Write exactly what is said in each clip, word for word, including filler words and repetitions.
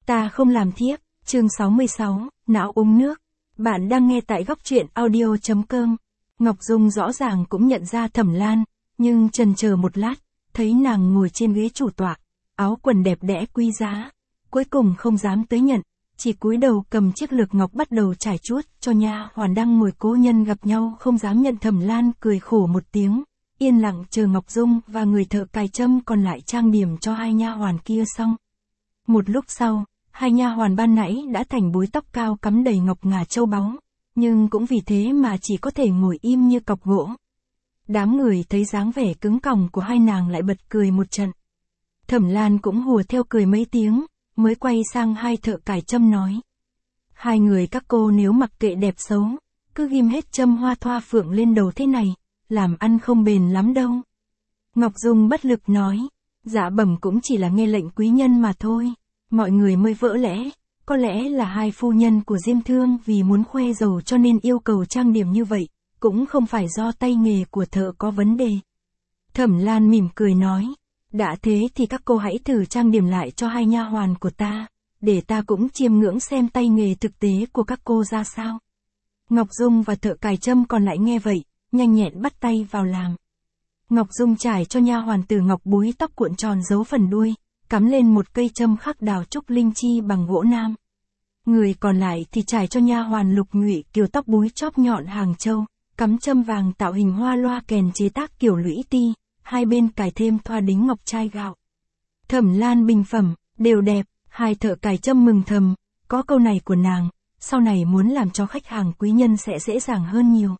Ta không làm thiếp, chương sáu mươi sáu, não uống nước. Bạn đang nghe tại góc truyện audio chấm com. Ngọc Dung rõ ràng cũng nhận ra Thẩm Lan, nhưng chần chờ một lát, thấy nàng ngồi trên ghế chủ tọa, áo quần đẹp đẽ quý giá, cuối cùng không dám tới nhận, chỉ cúi đầu cầm chiếc lược ngọc bắt đầu trải chuốt cho nha hoàn đang ngồi cố nhân gặp nhau không dám nhận. Thẩm Lan cười khổ một tiếng, yên lặng chờ Ngọc Dung và người thợ cài châm còn lại trang điểm cho hai nha hoàn kia xong. Một lúc sau, hai nha hoàn ban nãy đã thành búi tóc cao cắm đầy ngọc ngà châu báu, nhưng cũng vì thế mà chỉ có thể ngồi im như cọc gỗ. Đám người thấy dáng vẻ cứng còng của hai nàng lại bật cười một trận. Thẩm Lan cũng hùa theo cười mấy tiếng, mới quay sang hai thợ cài châm nói: hai người các cô nếu mặc kệ đẹp xấu, cứ ghim hết châm hoa thoa phượng lên đầu thế này, làm ăn không bền lắm đâu. Ngọc Dung bất lực nói: dạ bẩm cũng chỉ là nghe lệnh quý nhân mà thôi. Mọi người mới vỡ lẽ, có lẽ là hai phu nhân của Diêm Thương vì muốn khoe giàu cho nên yêu cầu trang điểm như vậy, cũng không phải do tay nghề của thợ có vấn đề. Thẩm Lan mỉm cười nói: đã thế thì các cô hãy thử trang điểm lại cho hai nha hoàn của ta, để ta cũng chiêm ngưỡng xem tay nghề thực tế của các cô ra sao. Ngọc Dung và thợ cài châm còn lại nghe vậy, nhanh nhẹn bắt tay vào làm. Ngọc Dung trải cho nha hoàn Từ Ngọc búi tóc cuộn tròn giấu phần đuôi, cắm lên một cây châm khắc đào trúc linh chi bằng gỗ nam. Người còn lại thì trải cho nha hoàn Lục Nhụy kiểu tóc búi chóp nhọn hàng châu, cắm châm vàng tạo hình hoa loa kèn chế tác kiểu lũy ti, hai bên cài thêm thoa đính ngọc trai gạo. Thẩm Lan bình phẩm, đều đẹp, hai thợ cài châm mừng thầm, có câu này của nàng, sau này muốn làm cho khách hàng quý nhân sẽ dễ dàng hơn nhiều.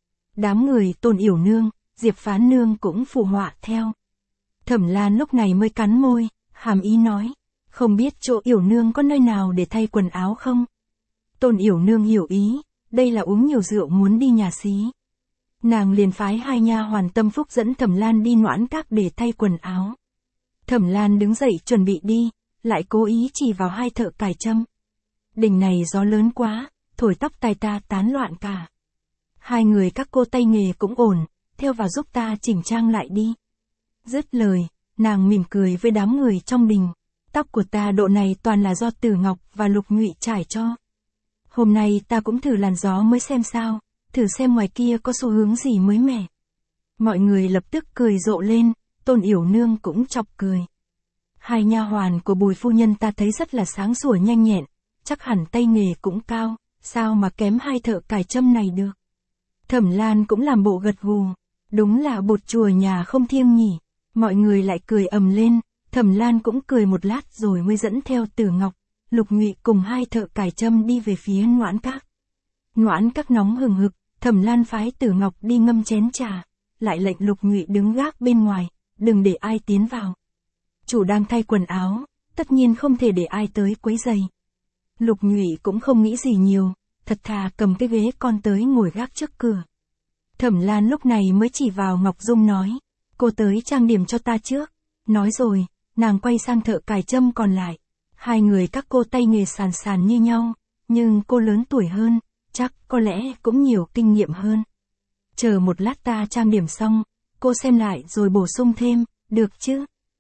Đám người Tôn Yểu Nương, Diệp Phán Nương cũng phụ họa theo. Thẩm Lan lúc này mới cắn môi, hàm ý nói: không biết chỗ Yểu Nương có nơi nào để thay quần áo không? Tôn Yểu Nương hiểu ý, đây là uống nhiều rượu muốn đi nhà xí. Nàng liền phái hai nha hoàn tâm phúc dẫn Thẩm Lan đi Noãn Các để thay quần áo. Thẩm Lan đứng dậy chuẩn bị đi, lại cố ý chỉ vào hai thợ cài châm. Đỉnh này gió lớn quá, thổi tóc tai ta tán loạn cả. Hai người các cô tay nghề cũng ổn, theo vào giúp ta chỉnh trang lại đi. Dứt lời, nàng mỉm cười với đám người trong đình. Tóc của ta độ này toàn là do Từ Ngọc và Lục Nhụy trải cho. Hôm nay ta cũng thử làn gió mới xem sao, thử xem ngoài kia có xu hướng gì mới mẻ. Mọi người lập tức cười rộ lên, Tôn Yểu Nương cũng chọc cười. Hai nha hoàn của Bùi phu nhân ta thấy rất là sáng sủa nhanh nhẹn, chắc hẳn tay nghề cũng cao, sao mà kém hai thợ cài châm này được. Thẩm Lan cũng làm bộ gật gù, đúng là bột chùa nhà không thiêng nhỉ. Mọi người lại cười ầm lên, Thẩm Lan cũng cười một lát rồi mới dẫn theo Từ Ngọc, Lục Nhụy cùng hai thợ cài châm đi về phía Noãn Các. Noãn Các nóng hừng hực, Thẩm Lan phái Từ Ngọc đi ngâm chén trà, lại lệnh Lục Nhụy đứng gác bên ngoài, đừng để ai tiến vào. Chủ đang thay quần áo, tất nhiên không thể để ai tới quấy rầy. Lục Nhụy cũng không nghĩ gì nhiều, thật thà cầm cái ghế con tới ngồi gác trước cửa. Thẩm Lan lúc này mới chỉ vào Ngọc Dung nói: cô tới trang điểm cho ta trước. Nói rồi, nàng quay sang thợ cài châm còn lại. Hai người các cô tay nghề sàn sàn như nhau, nhưng cô lớn tuổi hơn, chắc có lẽ cũng nhiều kinh nghiệm hơn. Chờ một lát ta trang điểm xong, cô xem lại rồi bổ sung thêm, được chứ?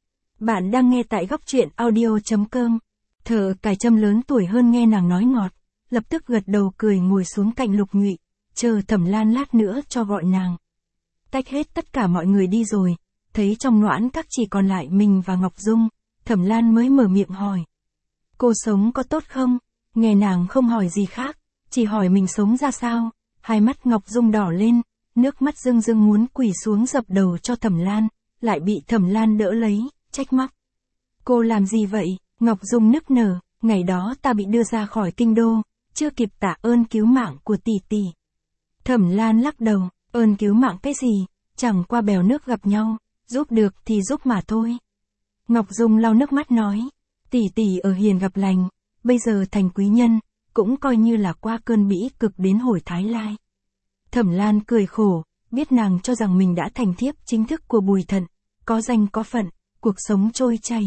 Bạn đang nghe tại góc truyện audio chấm com. Thợ cài châm lớn tuổi hơn nghe nàng nói ngọt, lập tức gật đầu cười ngồi xuống cạnh Lục Nhụy, chờ Thẩm Lan lát nữa cho gọi nàng. Tách hết tất cả mọi người đi rồi, thấy trong Noãn Các chỉ còn lại mình và Ngọc Dung, Thẩm Lan mới mở miệng hỏi: cô sống có tốt không? Nghe nàng không hỏi gì khác, chỉ hỏi mình sống ra sao, hai mắt Ngọc Dung đỏ lên, nước mắt rưng rưng muốn quỳ xuống dập đầu cho Thẩm Lan, lại bị Thẩm Lan đỡ lấy, trách móc: cô làm gì vậy? Ngọc Dung nức nở: ngày đó ta bị đưa ra khỏi kinh đô, chưa kịp tạ ơn cứu mạng của tỷ tỷ. Thẩm Lan lắc đầu: ơn cứu mạng cái gì, chẳng qua bèo nước gặp nhau, giúp được thì giúp mà thôi. Ngọc Dung lau nước mắt nói: tỷ tỷ ở hiền gặp lành, bây giờ thành quý nhân, cũng coi như là qua cơn bĩ cực đến hồi Thái Lai. Thẩm Lan cười khổ, biết nàng cho rằng mình đã thành thiếp chính thức của Bùi Thận, có danh có phận, cuộc sống trôi chảy.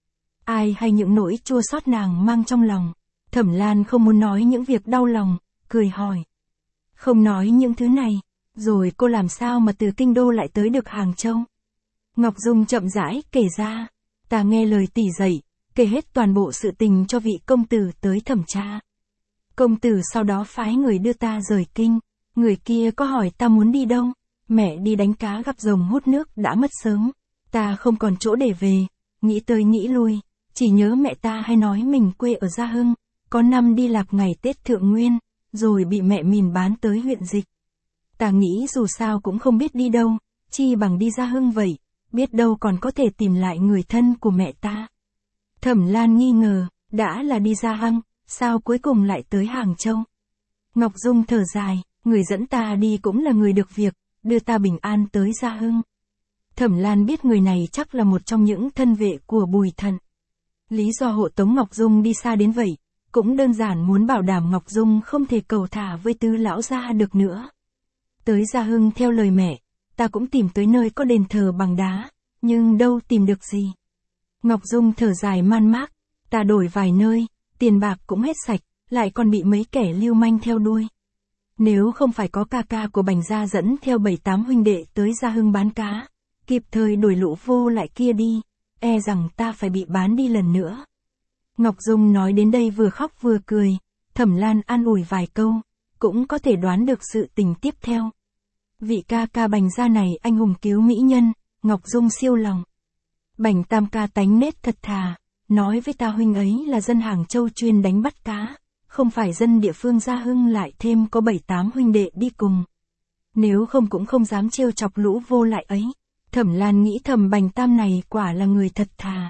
Ai hay những nỗi chua xót nàng mang trong lòng. Thẩm Lan không muốn nói những việc đau lòng, cười hỏi: không nói những thứ này, rồi cô làm sao mà từ kinh đô lại tới được Hàng Châu? Ngọc Dung chậm rãi kể ra: ta nghe lời tỷ dạy, kể hết toàn bộ sự tình cho vị công tử tới thẩm tra. Công tử sau đó phái người đưa ta rời kinh, người kia có hỏi ta muốn đi đâu, mẹ đi đánh cá gặp rồng hút nước đã mất sớm, ta không còn chỗ để về, nghĩ tới nghĩ lui, chỉ nhớ mẹ ta hay nói mình quê ở Gia Hưng, có năm đi lạc ngày Tết Thượng Nguyên, rồi bị mẹ mìn bán tới huyện Dịch. Ta nghĩ dù sao cũng không biết đi đâu, chi bằng đi Gia Hưng vậy, biết đâu còn có thể tìm lại người thân của mẹ ta. Thẩm Lan nghi ngờ, đã là đi Gia Hưng, sao cuối cùng lại tới Hàng Châu? Ngọc Dung thở dài, người dẫn ta đi cũng là người được việc, đưa ta bình an tới Gia Hưng. Thẩm Lan biết người này chắc là một trong những thân vệ của Bùi Thận. Lý do hộ tống Ngọc Dung đi xa đến vậy, cũng đơn giản muốn bảo đảm Ngọc Dung không thể cầu thả với Tứ lão gia được nữa. Tới Gia Hưng theo lời mẹ, ta cũng tìm tới nơi có đền thờ bằng đá, nhưng đâu tìm được gì. Ngọc Dung thở dài man mác, ta đổi vài nơi, tiền bạc cũng hết sạch, lại còn bị mấy kẻ lưu manh theo đuôi. Nếu không phải có ca ca của Bành gia dẫn theo bảy tám huynh đệ tới Gia Hưng bán cá, kịp thời đuổi lũ vô lại kia đi, e rằng ta phải bị bán đi lần nữa. Ngọc Dung nói đến đây vừa khóc vừa cười, Thẩm Lan an ủi vài câu, cũng có thể đoán được sự tình tiếp theo. Vị ca ca Bành gia này anh hùng cứu mỹ nhân, Ngọc Dung siêu lòng. Bành tam ca tánh nết thật thà, nói với ta huynh ấy là dân Hàng Châu chuyên đánh bắt cá, không phải dân địa phương Gia Hưng lại thêm có bảy tám huynh đệ đi cùng. Nếu không cũng không dám trêu chọc lũ vô lại ấy. Thẩm Lan nghĩ thầm Bành tam này quả là người thật thà.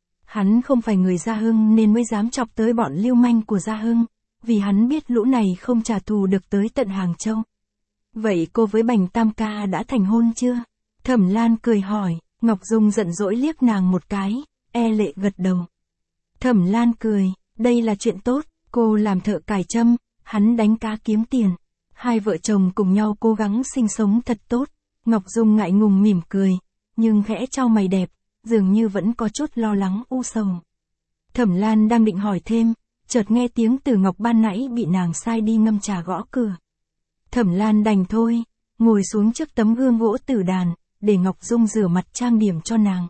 Hắn không phải người Gia Hưng nên mới dám chọc tới bọn lưu manh của Gia Hưng, vì hắn biết lũ này không trả thù được tới tận Hàng Châu. Vậy cô với Bành tam ca đã thành hôn chưa? Thẩm Lan cười hỏi, Ngọc Dung giận dỗi liếc nàng một cái, e lệ gật đầu. Thẩm Lan cười, đây là chuyện tốt, cô làm thợ cài châm, hắn đánh cá kiếm tiền. Hai vợ chồng cùng nhau cố gắng sinh sống thật tốt. Ngọc Dung ngại ngùng mỉm cười, nhưng khẽ chau mày đẹp, dường như vẫn có chút lo lắng u sầu. Thẩm Lan đang định hỏi thêm, chợt nghe tiếng từ Ngọc ban nãy bị nàng sai đi ngâm trà gõ cửa. Thẩm Lan đành thôi, ngồi xuống trước tấm gương gỗ tử đàn, để Ngọc Dung rửa mặt trang điểm cho nàng.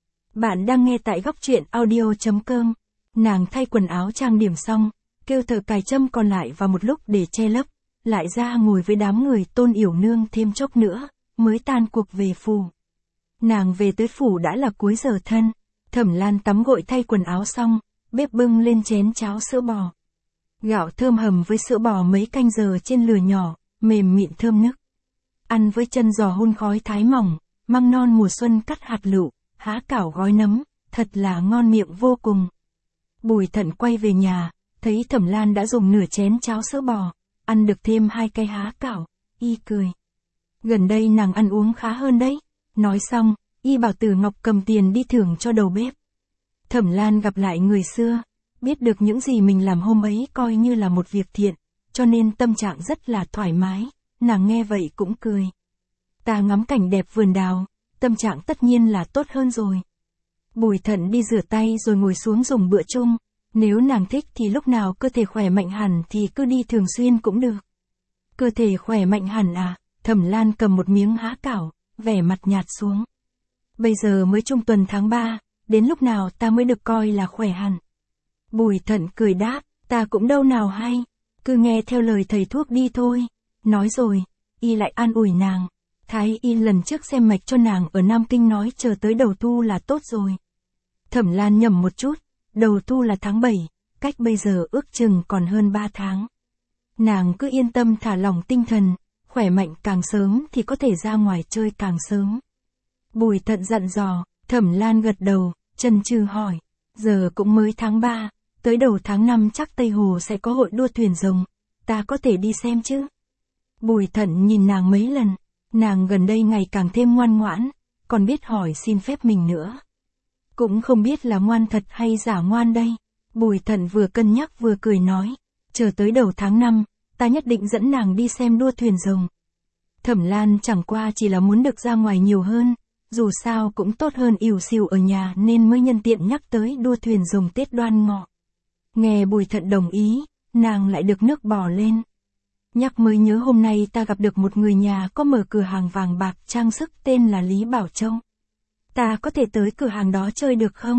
Bạn đang nghe tại góc truyện audio chấm com. Nàng thay quần áo trang điểm xong, kêu thợ cài châm còn lại vào một lúc để che lấp, lại ra ngồi với đám người Tôn Yểu Nương thêm chốc nữa, mới tan cuộc về phủ. Nàng về tới phủ đã là cuối giờ thân, Thẩm Lan tắm gội thay quần áo xong, bếp bưng lên chén cháo sữa bò. Gạo thơm hầm với sữa bò mấy canh giờ trên lửa nhỏ, mềm mịn thơm nức. Ăn với chân giò hun khói thái mỏng, măng non mùa xuân cắt hạt lựu, há cảo gói nấm, thật là ngon miệng vô cùng. Bùi Thận quay về nhà, thấy Thẩm Lan đã dùng nửa chén cháo sữa bò, ăn được thêm hai cây há cảo, y cười. Gần đây nàng ăn uống khá hơn đấy. Nói xong, y bảo Tử Ngọc cầm tiền đi thưởng cho đầu bếp. Thẩm Lan gặp lại người xưa, biết được những gì mình làm hôm ấy coi như là một việc thiện, cho nên tâm trạng rất là thoải mái, nàng nghe vậy cũng cười. Ta ngắm cảnh đẹp vườn đào, tâm trạng tất nhiên là tốt hơn rồi. Bùi Thận đi rửa tay rồi ngồi xuống dùng bữa chung, nếu nàng thích thì lúc nào cơ thể khỏe mạnh hẳn thì cứ đi thường xuyên cũng được. Cơ thể khỏe mạnh hẳn à? Thẩm Lan cầm một miếng há cảo, vẻ mặt nhạt xuống. Bây giờ mới trung tuần tháng ba, đến lúc nào ta mới được coi là khỏe hẳn? Bùi Thận cười đáp, ta cũng đâu nào hay, cứ nghe theo lời thầy thuốc đi thôi. Nói rồi, y lại an ủi nàng. Thái y lần trước xem mạch cho nàng ở Nam Kinh nói chờ tới đầu thu là tốt rồi. Thẩm Lan nhẩm một chút, đầu thu là tháng bảy, cách bây giờ ước chừng còn hơn ba tháng. Nàng cứ yên tâm thả lỏng tinh thần, khỏe mạnh càng sớm thì có thể ra ngoài chơi càng sớm. Bùi Thận dặn dò, Thẩm Lan gật đầu, chần chừ hỏi, giờ cũng mới tháng ba, tới đầu tháng năm chắc Tây Hồ sẽ có hội đua thuyền rồng, ta có thể đi xem chứ? Bùi Thận nhìn nàng mấy lần, nàng gần đây ngày càng thêm ngoan ngoãn, còn biết hỏi xin phép mình nữa. Cũng không biết là ngoan thật hay giả ngoan đây. Bùi Thận vừa cân nhắc vừa cười nói, chờ tới đầu tháng năm, ta nhất định dẫn nàng đi xem đua thuyền rồng. Thẩm Lan chẳng qua chỉ là muốn được ra ngoài nhiều hơn, dù sao cũng tốt hơn ỉu xìu ở nhà nên mới nhân tiện nhắc tới đua thuyền rồng Tết Đoan Ngọ. Nghe Bùi Thận đồng ý, nàng lại được nước bò lên. Nhắc mới nhớ hôm nay ta gặp được một người nhà có mở cửa hàng vàng bạc trang sức tên là Lý Bảo Châu. Ta có thể tới cửa hàng đó chơi được không?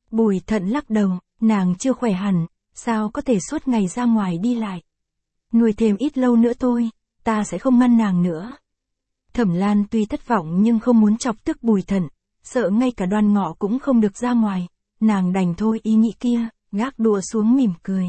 Bùi Thận lắc đầu, nàng chưa khỏe hẳn, sao có thể suốt ngày ra ngoài đi lại. Nuôi thêm ít lâu nữa thôi, ta sẽ không ngăn nàng nữa. Thẩm Lan tuy thất vọng nhưng không muốn chọc tức Bùi Thận, sợ ngay cả Đoan Ngọ cũng không được ra ngoài, nàng đành thôi ý nghĩ kia, gác đũa xuống mỉm cười.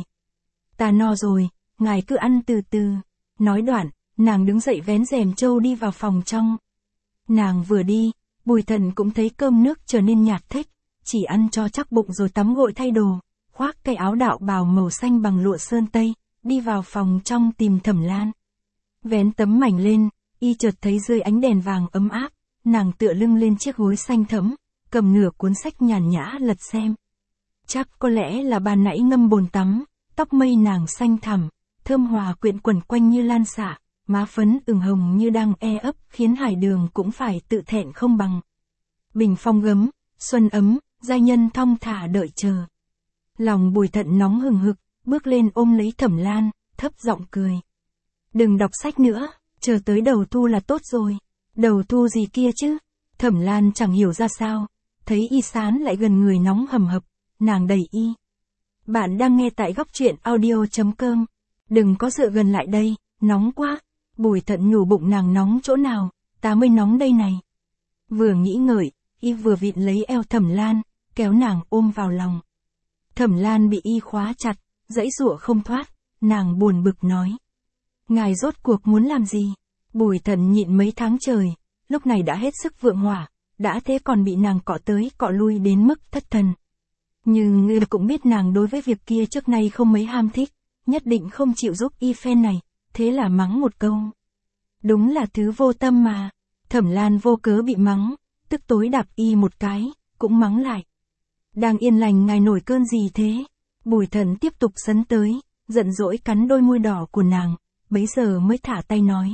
Ta no rồi, ngài cứ ăn từ từ. Nói đoạn, nàng đứng dậy vén rèm trâu đi vào phòng trong. Nàng vừa đi, Bùi Thận cũng thấy cơm nước trở nên nhạt thếch, chỉ ăn cho chắc bụng rồi tắm gội thay đồ, khoác cái áo đạo bào màu xanh bằng lụa sơn tây, đi vào phòng trong tìm Thẩm Lan. Vén tấm mảnh lên, y chợt thấy dưới ánh đèn vàng ấm áp, nàng tựa lưng lên chiếc gối xanh thẫm, cầm nửa cuốn sách nhàn nhã lật xem. Chắc có lẽ là ban nãy ngâm bồn tắm, tóc mây nàng xanh thẳm, thơm hòa quyện quẩn quanh như lan xạ, má phấn ửng hồng như đang e ấp khiến Hải Đường cũng phải tự thẹn không bằng. Bình phong gấm, xuân ấm, giai nhân thong thả đợi chờ. Lòng Bùi Thận nóng hừng hực, bước lên ôm lấy Thẩm Lan, thấp giọng cười. Đừng đọc sách nữa, chờ tới đầu thu là tốt rồi. Đầu thu gì kia chứ? Thẩm Lan chẳng hiểu ra sao, thấy y sán lại gần người nóng hầm hập, nàng đẩy y. Bạn đang nghe tại góc truyện audio chấm com. Đừng có dựa gần lại đây, nóng quá. Bùi Thận nhủ bụng nàng nóng chỗ nào, ta mới nóng đây này. Vừa nghĩ ngợi, y vừa vịn lấy eo Thẩm Lan, kéo nàng ôm vào lòng. Thẩm Lan bị y khóa chặt, giãy giụa không thoát, nàng buồn bực nói. Ngài rốt cuộc muốn làm gì? Bùi Thận nhịn mấy tháng trời, lúc này đã hết sức vượng hỏa, đã thế còn bị nàng cọ tới cọ lui đến mức thất thần. Nhưng ngươi cũng biết nàng đối với việc kia trước nay không mấy ham thích, nhất định không chịu giúp y phen này, thế là mắng một câu. Đúng là thứ vô tâm mà. Thẩm Lan vô cớ bị mắng, tức tối đạp y một cái, cũng mắng lại. Đang yên lành ngài nổi cơn gì thế? Bùi Thận tiếp tục sấn tới, giận dỗi cắn đôi môi đỏ của nàng, bấy giờ mới thả tay nói.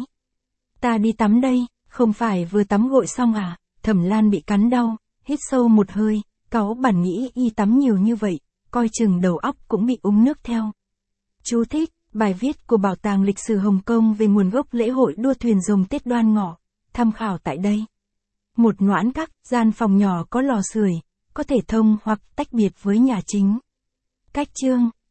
Ta đi tắm đây, không phải vừa tắm gội xong à? Thẩm Lan bị cắn đau, hít sâu một hơi, cáu bản nghĩ y tắm nhiều như vậy, coi chừng đầu óc cũng bị úng nước theo. Chú thích, bài viết của Bảo tàng lịch sử Hồng Kông về nguồn gốc lễ hội đua thuyền rồng Tết Đoan Ngọ, tham khảo tại đây. Một noãn các, gian phòng nhỏ có lò sưởi, có thể thông hoặc tách biệt với nhà chính. Cách chương